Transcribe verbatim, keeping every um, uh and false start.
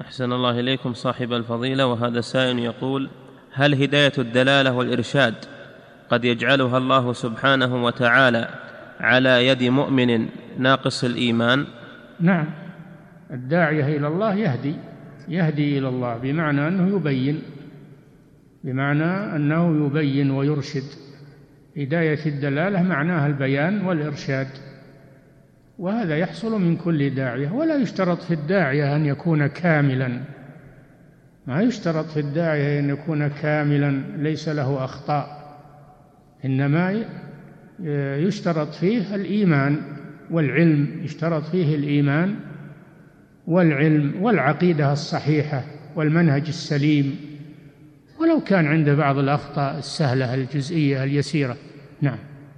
أحسن الله إليكم صاحب الفضيلة. وهذا سائل يقول: هل هداية الدلالة والإرشاد قد يجعلها الله سبحانه وتعالى على يد مؤمن ناقص الإيمان؟ نعم، الداعية إلى الله يهدي يهدي إلى الله بمعنى أنه يبين بمعنى أنه يبين ويرشد. هداية الدلالة معناها البيان والإرشاد، وهذا يحصل من كل داعية. ولا يشترط في الداعية أن يكون كاملا، ما يشترط في الداعية أن يكون كاملا ليس له أخطاء، إنما يشترط فيه الإيمان والعلم، يشترط فيه الإيمان والعلم والعقيدة الصحيحة والمنهج السليم، ولو كان عنده بعض الأخطاء السهلة الجزئية اليسيرة. نعم.